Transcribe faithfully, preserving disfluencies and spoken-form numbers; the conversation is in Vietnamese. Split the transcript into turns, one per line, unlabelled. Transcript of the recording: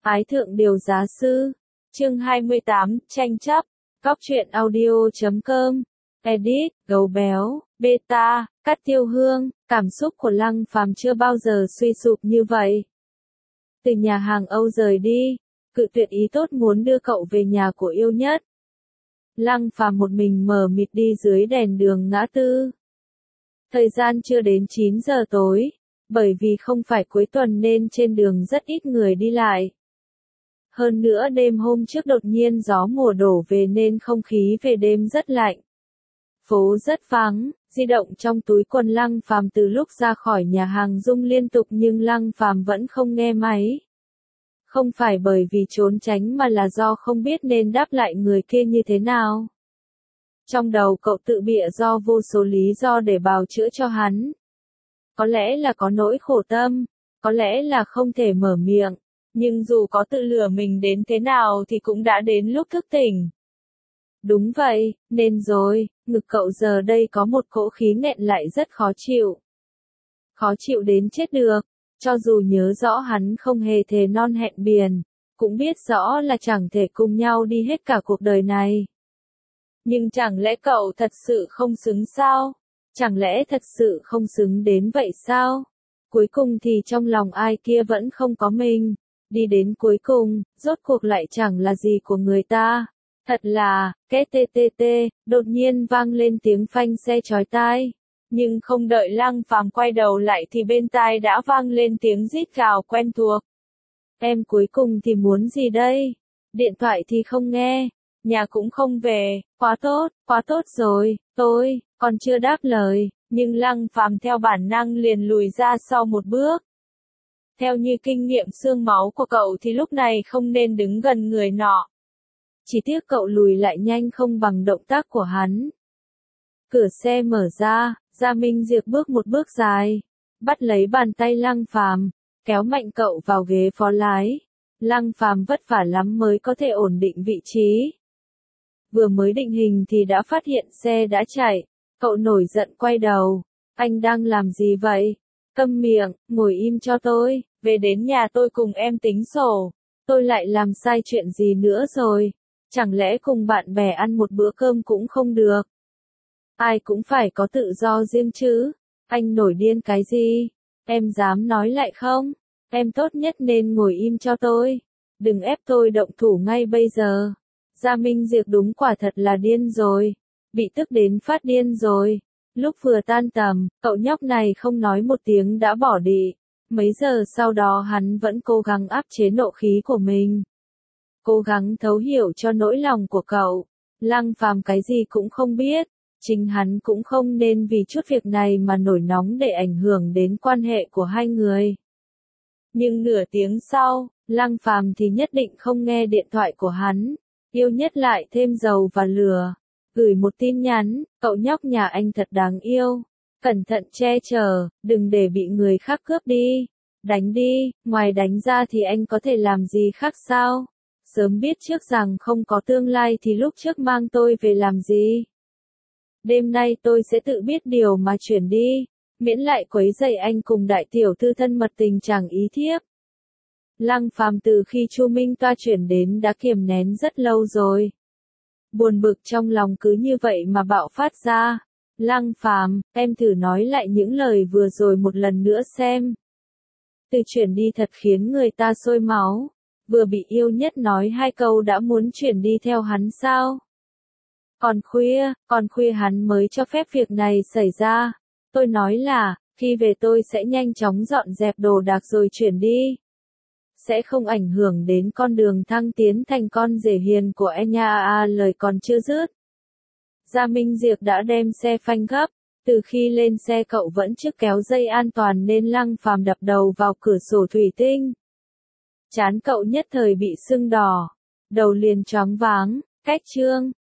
Ái thượng điều giá sư. Chương hai mươi tám, tranh chấp. Cóc truyện audio chấm com. Edit, gấu béo, beta, cắt tiêu hương. Cảm xúc của Lăng Phàm chưa bao giờ suy sụp như vậy. Từ nhà hàng Âu rời đi, cự tuyệt ý tốt muốn đưa cậu về nhà của yêu nhất. Lăng Phàm một mình mờ mịt đi dưới đèn đường ngã tư. Thời gian chưa đến chín giờ tối, bởi vì không phải cuối tuần nên trên đường rất ít người đi lại. Hơn nữa đêm hôm trước đột nhiên gió mùa đổ về nên không khí về đêm rất lạnh. Phố rất vắng, di động trong túi quần Lăng Phàm từ lúc ra khỏi nhà hàng rung liên tục nhưng Lăng Phàm vẫn không nghe máy. Không phải bởi vì trốn tránh mà là do không biết nên đáp lại người kia như thế nào. Trong đầu cậu tự bịa do vô số lý do để bào chữa cho hắn. Có lẽ là có nỗi khổ tâm, có lẽ là không thể mở miệng, nhưng dù có tự lừa mình đến thế nào thì cũng đã đến lúc thức tỉnh. Đúng vậy, nên rồi, ngực cậu giờ đây có một cỗ khí nghẹn lại rất khó chịu. Khó chịu đến chết được, cho dù nhớ rõ hắn không hề thề non hẹn biển, cũng biết rõ là chẳng thể cùng nhau đi hết cả cuộc đời này. Nhưng chẳng lẽ cậu thật sự không xứng sao? Chẳng lẽ thật sự không xứng đến vậy sao? Cuối cùng thì trong lòng ai kia vẫn không có mình. Đi đến cuối cùng, rốt cuộc lại chẳng là gì của người ta. Thật là, két tê tê tê, đột nhiên vang lên tiếng phanh xe chói tai. Nhưng không đợi Lăng Phàm quay đầu lại thì bên tai đã vang lên tiếng rít gào quen thuộc. Em cuối cùng thì muốn gì đây? Điện thoại thì không nghe, nhà cũng không về, quá tốt, quá tốt rồi, tôi, còn chưa đáp lời, nhưng Lăng Phàm theo bản năng liền lùi ra sau một bước. Theo như kinh nghiệm xương máu của cậu thì lúc này không nên đứng gần người nọ. Chỉ tiếc cậu lùi lại nhanh không bằng động tác của hắn. Cửa xe mở ra, Gia Minh Diệp bước một bước dài, bắt lấy bàn tay Lăng Phàm, kéo mạnh cậu vào ghế phó lái. Lăng Phàm vất vả lắm mới có thể ổn định vị trí. Vừa mới định hình thì đã phát hiện xe đã chạy, cậu nổi giận quay đầu. Anh đang làm gì vậy? Câm miệng, ngồi im cho tôi, về đến nhà tôi cùng em tính sổ. Tôi lại làm sai chuyện gì nữa rồi? Chẳng lẽ cùng bạn bè ăn một bữa cơm cũng không được? Ai cũng phải có tự do riêng chứ. Anh nổi điên cái gì? Em dám nói lại không? Em tốt nhất nên ngồi im cho tôi. Đừng ép tôi động thủ ngay bây giờ. Gia Minh Diệp đúng quả thật là điên rồi. Bị tức đến phát điên rồi. Lúc vừa tan tầm, cậu nhóc này không nói một tiếng đã bỏ đi. Mấy giờ sau đó hắn vẫn cố gắng áp chế nộ khí của mình. Cố gắng thấu hiểu cho nỗi lòng của cậu. Lăng Phàm cái gì cũng không biết. Chính hắn cũng không nên vì chút việc này mà nổi nóng để ảnh hưởng đến quan hệ của hai người. Nhưng nửa tiếng sau, Lăng Phàm thì nhất định không nghe điện thoại của hắn. Yêu nhất lại thêm dầu và lửa. Gửi một tin nhắn, cậu nhóc nhà anh thật đáng yêu. Cẩn thận che chở, đừng để bị người khác cướp đi. Đánh đi, ngoài đánh ra thì anh có thể làm gì khác sao? Sớm biết trước rằng không có tương lai thì lúc trước mang tôi về làm gì? Đêm nay tôi sẽ tự biết điều mà chuyển đi, miễn lại quấy rầy anh cùng đại tiểu thư thân mật tình chẳng ý thiếp. Lăng Phàm từ khi Chu Minh Toa chuyển đến đã kiềm nén rất lâu rồi. Buồn bực trong lòng cứ như vậy mà bạo phát ra. Lăng Phàm, em thử nói lại những lời vừa rồi một lần nữa xem. Từ chuyển đi thật khiến người ta sôi máu. Vừa bị yêu nhất nói hai câu đã muốn chuyển đi theo hắn sao? Còn khuya, còn khuya hắn mới cho phép việc này xảy ra. Tôi nói là, khi về tôi sẽ nhanh chóng dọn dẹp đồ đạc rồi chuyển đi. Sẽ không ảnh hưởng đến con đường thăng tiến thành con rể hiền của em nha. À, lời còn chưa dứt. Gia Minh Diệp đã đem xe phanh gấp. Từ khi lên xe cậu vẫn trước kéo dây an toàn nên Lăng Phàm đập đầu vào cửa sổ thủy tinh. Trán cậu nhất thời bị sưng đỏ. Đầu liền choáng váng. Cách chương,